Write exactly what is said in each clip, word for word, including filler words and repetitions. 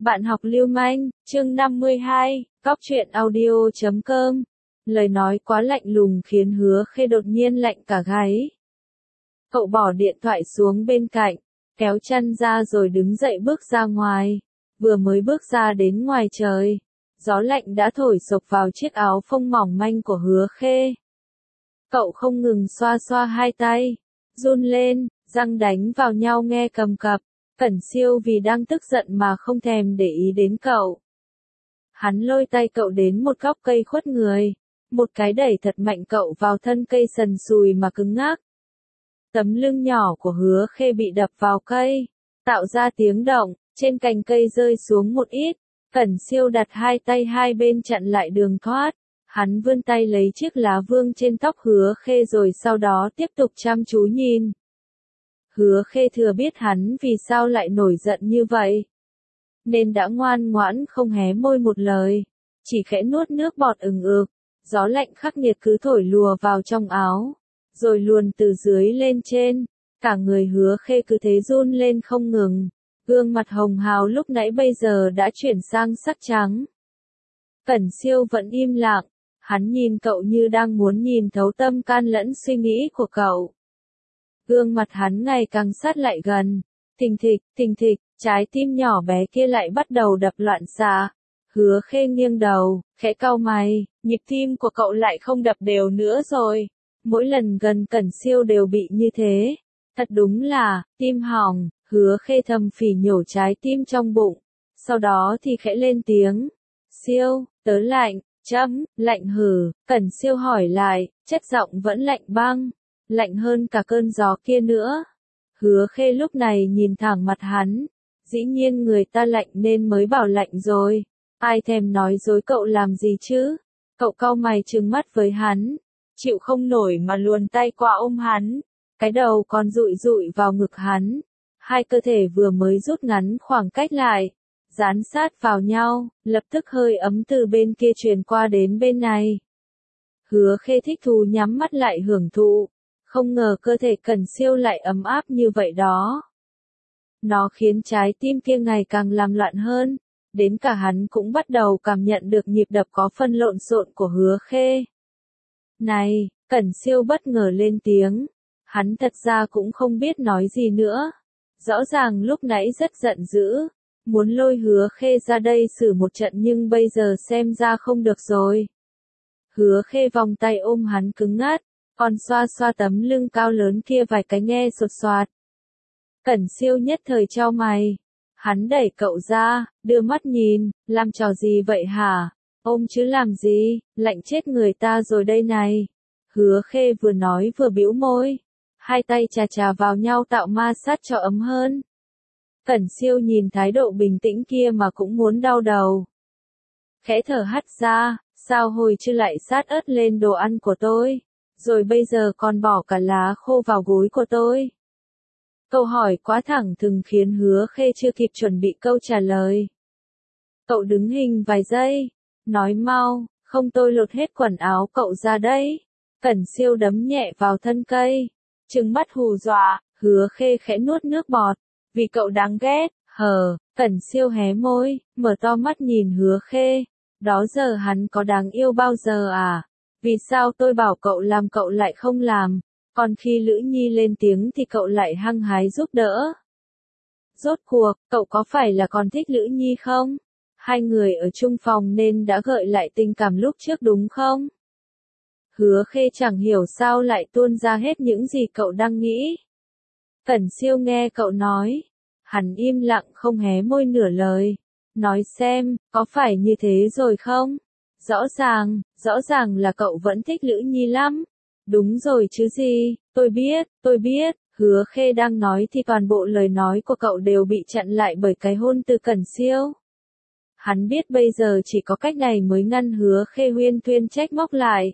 Bạn học lưu manh, chương năm mươi hai, cóc truyện audio chấm com. Lời nói quá lạnh lùng khiến Hứa Khê đột nhiên lạnh cả gáy. Cậu bỏ điện thoại xuống bên cạnh, kéo chăn ra rồi đứng dậy bước ra ngoài. Vừa mới bước ra đến ngoài trời, gió lạnh đã thổi sộc vào chiếc áo phông mỏng manh của Hứa Khê. Cậu không ngừng xoa xoa hai tay, run lên, răng đánh vào nhau nghe cầm cập. Cẩn Siêu vì đang tức giận mà không thèm để ý đến cậu. Hắn lôi tay cậu đến một góc cây khuất người, một cái đẩy thật mạnh cậu vào thân cây sần sùi mà cứng ngắc. Tấm lưng nhỏ của Hứa Khê bị đập vào cây, tạo ra tiếng động, trên cành cây rơi xuống một ít. Cẩn Siêu đặt hai tay hai bên chặn lại đường thoát. Hắn vươn tay lấy chiếc lá vương trên tóc Hứa Khê rồi sau đó tiếp tục chăm chú nhìn. Hứa Khê thừa biết hắn vì sao lại nổi giận như vậy, nên đã ngoan ngoãn không hé môi một lời, chỉ khẽ nuốt nước bọt ừng ực. Gió lạnh khắc nghiệt cứ thổi lùa vào trong áo, rồi luồn từ dưới lên trên, cả người Hứa Khê cứ thế run lên không ngừng. Gương mặt hồng hào lúc nãy bây giờ đã chuyển sang sắc trắng. Cẩn Siêu vẫn im lặng, hắn nhìn cậu như đang muốn nhìn thấu tâm can lẫn suy nghĩ của cậu. Gương mặt hắn ngày càng sát lại gần, thình thịch, thình thịch, trái tim nhỏ bé kia lại bắt đầu đập loạn xạ. Hứa Khê nghiêng đầu, khẽ cau mày, nhịp tim của cậu lại không đập đều nữa rồi. Mỗi lần gần Cẩn Siêu đều bị như thế. Thật đúng là, tim hỏng. Hứa Khê thầm phỉ nhổ trái tim trong bụng. Sau đó thì khẽ lên tiếng. Siêu, tớ lạnh, chấm, lạnh hử. Cẩn Siêu hỏi lại, chất giọng vẫn lạnh băng. Lạnh hơn cả cơn gió kia nữa. Hứa Khê lúc này nhìn thẳng mặt hắn. Dĩ nhiên người ta lạnh nên mới bảo lạnh rồi. Ai thèm nói dối cậu làm gì chứ? Cậu cau mày trừng mắt với hắn. Chịu không nổi mà luồn tay qua ôm hắn. Cái đầu còn dụi dụi vào ngực hắn. Hai cơ thể vừa mới rút ngắn khoảng cách lại, dán sát vào nhau, lập tức hơi ấm từ bên kia truyền qua đến bên này. Hứa Khê thích thú nhắm mắt lại hưởng thụ, không ngờ cơ thể Cẩn Siêu lại ấm áp như vậy đó. Nó khiến trái tim kia ngày càng làm loạn hơn, đến cả hắn cũng bắt đầu cảm nhận được nhịp đập có phần lộn xộn của Hứa Khê. Này, Cẩn Siêu bất ngờ lên tiếng, hắn thật ra cũng không biết nói gì nữa. Rõ ràng lúc nãy rất giận dữ, muốn lôi Hứa Khê ra đây xử một trận nhưng bây giờ xem ra không được rồi. Hứa Khê vòng tay ôm hắn cứng ngắt, còn xoa xoa tấm lưng cao lớn kia vài cái nghe sột soạt. Cẩn Siêu nhất thời chau mày, hắn đẩy cậu ra, đưa mắt nhìn, làm trò gì vậy hả? Ôm chứ làm gì, lạnh chết người ta rồi đây này. Hứa Khê vừa nói vừa bĩu môi. Hai tay chà chà vào nhau tạo ma sát cho ấm hơn. Cẩn Siêu nhìn thái độ bình tĩnh kia mà cũng muốn đau đầu. Khẽ thở hắt ra, sao hồi chưa lại sát ớt lên đồ ăn của tôi, rồi bây giờ còn bỏ cả lá khô vào gối của tôi. Câu hỏi quá thẳng thừng khiến Hứa Khê chưa kịp chuẩn bị câu trả lời. Cậu đứng hình vài giây, nói mau, không tôi lột hết quần áo cậu ra đấy. Cẩn Siêu đấm nhẹ vào thân cây. Trừng mắt hù dọa, Hứa Khê khẽ nuốt nước bọt, vì cậu đáng ghét, hờ. Cẩn Siêu hé môi, mở to mắt nhìn Hứa Khê, đó giờ hắn có đáng yêu bao giờ à? Vì sao tôi bảo cậu làm cậu lại không làm, còn khi Lữ Nhi lên tiếng thì cậu lại hăng hái giúp đỡ? Rốt cuộc, cậu có phải là còn thích Lữ Nhi không? Hai người ở chung phòng nên đã gợi lại tình cảm lúc trước đúng không? Hứa Khê chẳng hiểu sao lại tuôn ra hết những gì cậu đang nghĩ. Cẩn Siêu nghe cậu nói, hắn im lặng không hé môi nửa lời. Nói xem, có phải như thế rồi không? Rõ ràng, rõ ràng là cậu vẫn thích Lữ Nhi lắm. Đúng rồi chứ gì, tôi biết, tôi biết. Hứa Khê đang nói thì toàn bộ lời nói của cậu đều bị chặn lại bởi cái hôn từ Cẩn Siêu. Hắn biết bây giờ chỉ có cách này mới ngăn Hứa Khê huyên thuyên trách móc lại.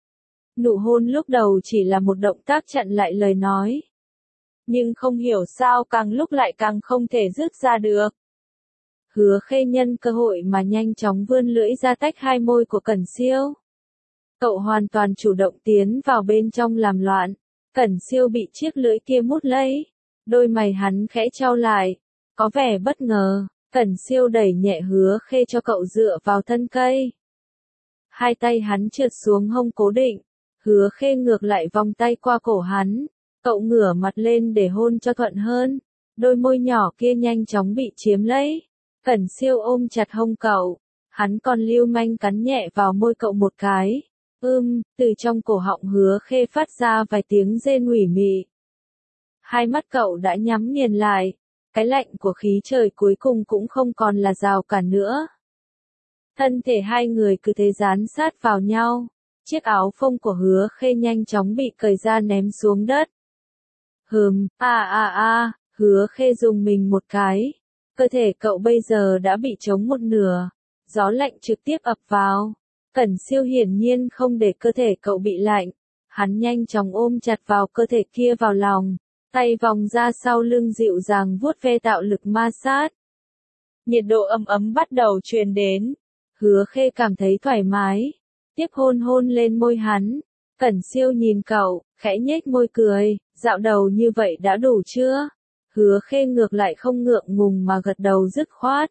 Nụ hôn lúc đầu chỉ là một động tác chặn lại lời nói. Nhưng không hiểu sao càng lúc lại càng không thể dứt ra được. Hứa Khê nhân cơ hội mà nhanh chóng vươn lưỡi ra tách hai môi của Cẩn Siêu. Cậu hoàn toàn chủ động tiến vào bên trong làm loạn. Cẩn Siêu bị chiếc lưỡi kia mút lấy. Đôi mày hắn khẽ chau lại. Có vẻ bất ngờ. Cẩn Siêu đẩy nhẹ Hứa Khê cho cậu dựa vào thân cây. Hai tay hắn trượt xuống hông cố định, Hứa Khê ngược lại vòng tay qua cổ hắn, cậu ngửa mặt lên để hôn cho thuận hơn, đôi môi nhỏ kia nhanh chóng bị chiếm lấy. Cẩn Siêu ôm chặt hông cậu, hắn còn lưu manh cắn nhẹ vào môi cậu một cái. Ưm, từ trong cổ họng Hứa Khê phát ra vài tiếng rên ủy mị. Hai mắt cậu đã nhắm nghiền lại, cái lạnh của khí trời cuối cùng cũng không còn là rào cản nữa. Thân thể hai người cứ thế dán sát vào nhau, chiếc áo phông của Hứa Khê nhanh chóng bị cởi ra ném xuống đất. Hừm, a a a, Hứa Khê dùng mình một cái, cơ thể cậu bây giờ đã bị trống một nửa, gió lạnh trực tiếp ập vào. Cẩn Siêu hiển nhiên không để cơ thể cậu bị lạnh, hắn nhanh chóng ôm chặt vào cơ thể kia vào lòng, tay vòng ra sau lưng dịu dàng vuốt ve tạo lực ma sát. Nhiệt độ ấm ấm bắt đầu truyền đến, Hứa Khê cảm thấy thoải mái, tiếp hôn hôn lên môi hắn. Cẩn Siêu nhìn cậu, khẽ nhếch môi cười, dạo đầu như vậy đã đủ chưa? Hứa Khê ngược lại không ngượng ngùng mà gật đầu dứt khoát.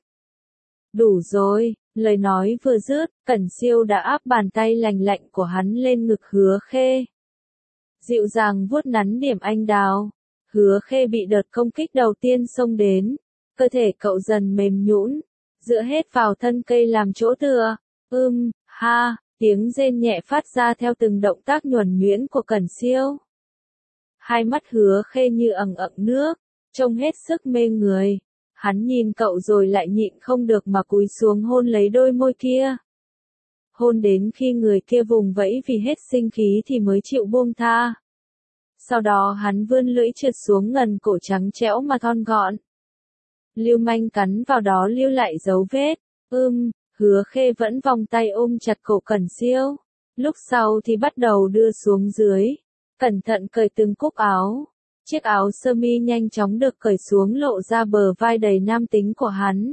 Đủ rồi, lời nói vừa dứt, Cẩn Siêu đã áp bàn tay lành lạnh của hắn lên ngực Hứa Khê. Dịu dàng vuốt nắn điểm anh đào, Hứa Khê bị đợt công kích đầu tiên xông đến, cơ thể cậu dần mềm nhũn, dựa hết vào thân cây làm chỗ tựa. Ưm, ha, tiếng rên nhẹ phát ra theo từng động tác nhuần nhuyễn của Cẩn Siêu. Hai mắt Hứa Khê như ẩn ẩn nước, trông hết sức mê người. Hắn nhìn cậu rồi lại nhịn không được mà cúi xuống hôn lấy đôi môi kia. Hôn đến khi người kia vùng vẫy vì hết sinh khí thì mới chịu buông tha. Sau đó hắn vươn lưỡi trượt xuống ngần cổ trắng trẽo mà thon gọn. Lưu manh cắn vào đó lưu lại dấu vết. Ưm, Hứa Khê vẫn vòng tay ôm chặt cổ Cẩn Siêu. Lúc sau thì bắt đầu đưa xuống dưới, cẩn thận cởi từng cúc áo. Chiếc áo sơ mi nhanh chóng được cởi xuống lộ ra bờ vai đầy nam tính của hắn.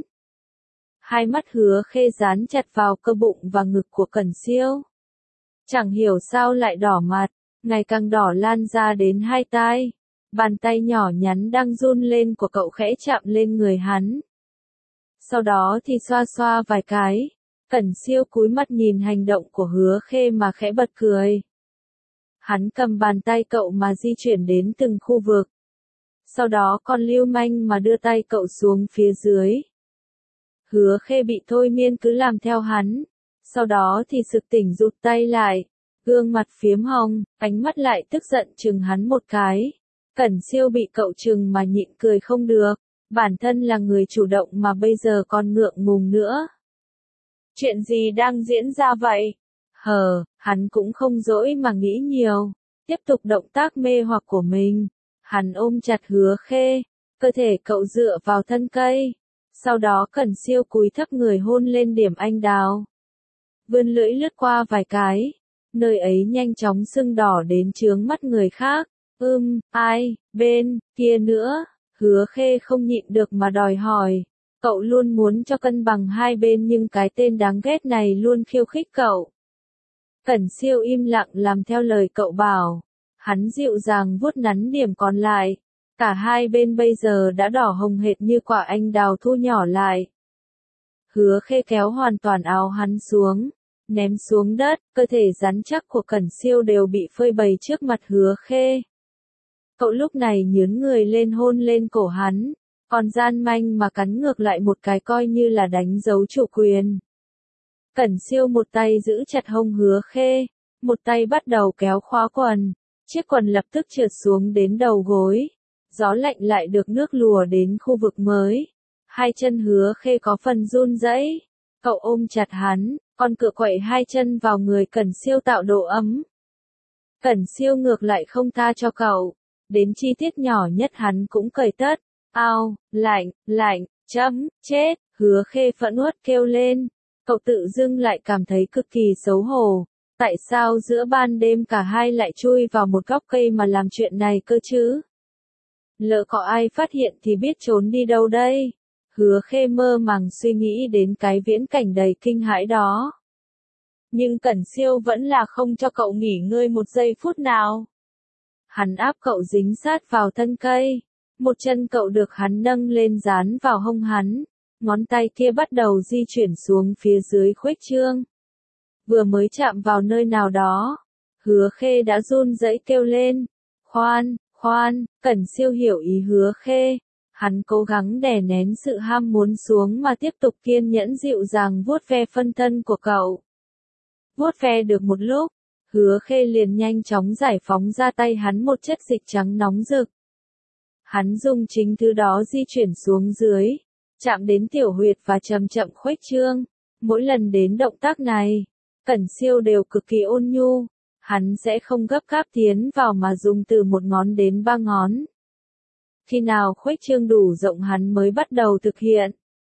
Hai mắt Hứa Khê dán chặt vào cơ bụng và ngực của Cẩn Siêu. Chẳng hiểu sao lại đỏ mặt, ngày càng đỏ lan ra đến hai tai. Bàn tay nhỏ nhắn đang run lên của cậu khẽ chạm lên người hắn. Sau đó thì xoa xoa vài cái. Cẩn Siêu cúi mắt nhìn hành động của Hứa Khê mà khẽ bật cười. Hắn cầm bàn tay cậu mà di chuyển đến từng khu vực. Sau đó còn lưu manh mà đưa tay cậu xuống phía dưới. Hứa Khê bị thôi miên cứ làm theo hắn. Sau đó thì sực tỉnh rụt tay lại. Gương mặt phiếm hồng, ánh mắt lại tức giận chừng hắn một cái. Cẩn Siêu bị cậu chừng mà nhịn cười không được. Bản thân là người chủ động mà bây giờ còn ngượng ngùng nữa. Chuyện gì đang diễn ra vậy? Hờ, hắn cũng không dỗi mà nghĩ nhiều. Tiếp tục động tác mê hoặc của mình. Hắn ôm chặt Hứa Khê. Cơ thể cậu dựa vào thân cây. Sau đó Cẩn Siêu cúi thấp người hôn lên điểm anh đào. Vươn lưỡi lướt qua vài cái. Nơi ấy nhanh chóng sưng đỏ đến chướng mắt người khác. Ưm, ai, bên, kia nữa. Hứa Khê không nhịn được mà đòi hỏi. Cậu luôn muốn cho cân bằng hai bên nhưng cái tên đáng ghét này luôn khiêu khích cậu. Cẩn Siêu im lặng làm theo lời cậu bảo. Hắn dịu dàng vuốt nắn điểm còn lại. Cả hai bên bây giờ đã đỏ hồng hệt như quả anh đào thu nhỏ lại. Hứa Khê kéo hoàn toàn áo hắn xuống, ném xuống đất, cơ thể rắn chắc của Cẩn Siêu đều bị phơi bày trước mặt Hứa Khê. Cậu lúc này nhướn người lên hôn lên cổ hắn, còn gian manh mà cắn ngược lại một cái coi như là đánh dấu chủ quyền. Cẩn Siêu một tay giữ chặt hông Hứa Khê, một tay bắt đầu kéo khóa quần, chiếc quần lập tức trượt xuống đến đầu gối. Gió lạnh lại được nước lùa đến khu vực mới. Hai chân Hứa Khê có phần run rẩy. Cậu ôm chặt hắn, còn cựa quậy hai chân vào người Cẩn Siêu tạo độ ấm. Cẩn Siêu ngược lại không tha cho cậu. Đến chi tiết nhỏ nhất hắn cũng cởi tất. Ao, lạnh, lạnh, chấm, chết. Hứa Khê phẫn uất kêu lên. Cậu tự dưng lại cảm thấy cực kỳ xấu hổ. Tại sao giữa ban đêm cả hai lại chui vào một góc cây mà làm chuyện này cơ chứ? Lỡ có ai phát hiện thì biết trốn đi đâu đây? Hứa Khê mơ màng suy nghĩ đến cái viễn cảnh đầy kinh hãi đó. Nhưng Cẩn Siêu vẫn là không cho cậu nghỉ ngơi một giây phút nào. Hắn áp cậu dính sát vào thân cây. Một chân cậu được hắn nâng lên dán vào hông hắn. ngón tay kia bắt đầu di chuyển xuống phía dưới khuếch trương. Vừa mới chạm vào nơi nào đó, Hứa Khê đã run rẩy kêu lên, khoan, khoan, Cẩn Siêu hiểu ý Hứa Khê. Hắn cố gắng đè nén sự ham muốn xuống mà tiếp tục kiên nhẫn dịu dàng vuốt ve phân thân của cậu. Vuốt ve được một lúc, Hứa Khê liền nhanh chóng giải phóng ra tay hắn một chất dịch trắng nóng rực. Hắn dùng chính thứ đó di chuyển xuống dưới, chạm đến tiểu huyệt và chậm chậm khuếch trương. Mỗi lần đến động tác này, Cẩn Siêu đều cực kỳ ôn nhu, hắn sẽ không gấp gáp tiến vào mà dùng từ một ngón đến ba ngón. Khi nào khuếch trương đủ rộng hắn mới bắt đầu thực hiện.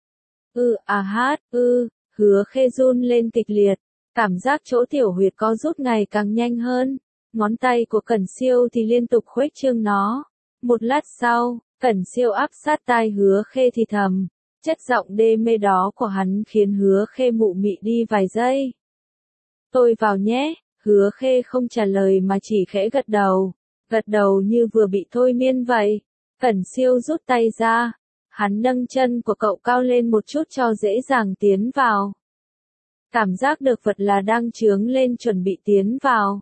Ư à hát, ư, Hứa Khê run lên kịch liệt, cảm giác chỗ tiểu huyệt có rút ngày càng nhanh hơn, ngón tay của Cẩn Siêu thì liên tục khuếch trương nó. Một lát sau, Cẩn Siêu áp sát tai Hứa Khê thì thầm, chất giọng đê mê đó của hắn khiến Hứa Khê mụ mị đi vài giây. Tôi vào nhé, Hứa Khê không trả lời mà chỉ khẽ gật đầu, gật đầu như vừa bị thôi miên vậy. Cẩn Siêu rút tay ra, hắn nâng chân của cậu cao lên một chút cho dễ dàng tiến vào. Cảm giác được vật là đang chướng lên chuẩn bị tiến vào.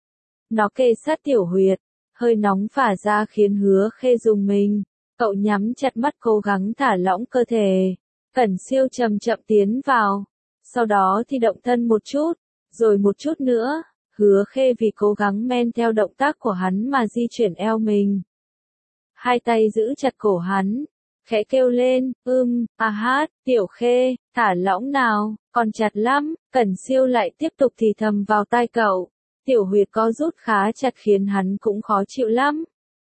Nó kề sát tiểu huyệt, hơi nóng phả ra khiến Hứa Khê rùng mình, cậu nhắm chặt mắt cố gắng thả lỏng cơ thể. Cẩn Siêu chậm chậm tiến vào, sau đó thì động thân một chút, rồi một chút nữa. Hứa Khê vì cố gắng men theo động tác của hắn mà di chuyển eo mình. Hai tay giữ chặt cổ hắn, khẽ kêu lên, ưm, à hát, tiểu Khê, thả lỏng nào, còn chặt lắm. Cẩn Siêu lại tiếp tục thì thầm vào tai cậu, tiểu huyệt có rút khá chặt khiến hắn cũng khó chịu lắm.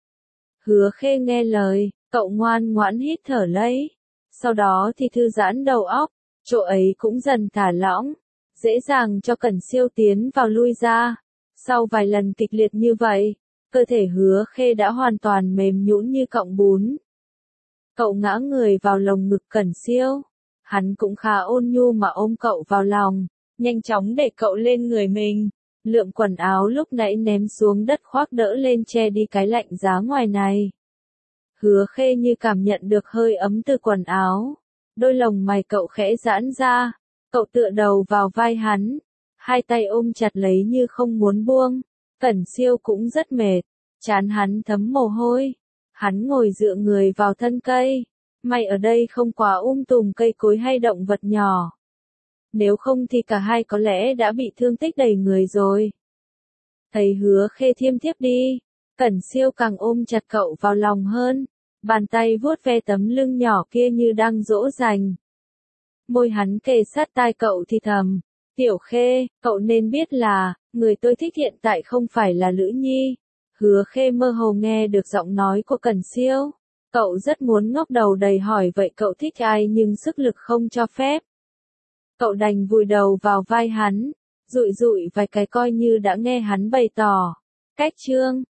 Hứa Khê nghe lời, cậu ngoan ngoãn hít thở lấy, sau đó thì thư giãn đầu óc, chỗ ấy cũng dần thả lỏng, dễ dàng cho Cẩn Siêu tiến vào lui ra. Sau vài lần kịch liệt như vậy, cơ thể Hứa Khê đã hoàn toàn mềm nhũn như cọng bún. Cậu ngã người vào lồng ngực Cẩn Siêu, hắn cũng khá ôn nhu mà ôm cậu vào lòng, nhanh chóng để cậu lên người mình. Lượm quần áo lúc nãy ném xuống đất khoác đỡ lên che đi cái lạnh giá ngoài này. Hứa Khê như cảm nhận được hơi ấm từ quần áo, đôi lồng mày cậu khẽ giãn ra, cậu tựa đầu vào vai hắn, hai tay ôm chặt lấy như không muốn buông. Cẩn Siêu cũng rất mệt, trán hắn thấm mồ hôi, hắn ngồi dựa người vào thân cây, may ở đây không quá um tùm cây cối hay động vật nhỏ. Nếu không thì cả hai có lẽ đã bị thương tích đầy người rồi. Thấy Hứa Khê thiêm thiếp đi, Cẩn Siêu càng ôm chặt cậu vào lòng hơn, bàn tay vuốt ve tấm lưng nhỏ kia như đang dỗ dành. Môi hắn kề sát tai cậu thì thầm, tiểu Khê, cậu nên biết là, người tôi thích hiện tại không phải là Lữ Nhi. Hứa Khê mơ hồ nghe được giọng nói của Cẩn Siêu, cậu rất muốn ngóc đầu đầy hỏi vậy cậu thích ai nhưng sức lực không cho phép. Cậu đành vùi đầu vào vai hắn, dụi dụi vài cái coi như đã nghe hắn bày tỏ. Cách chương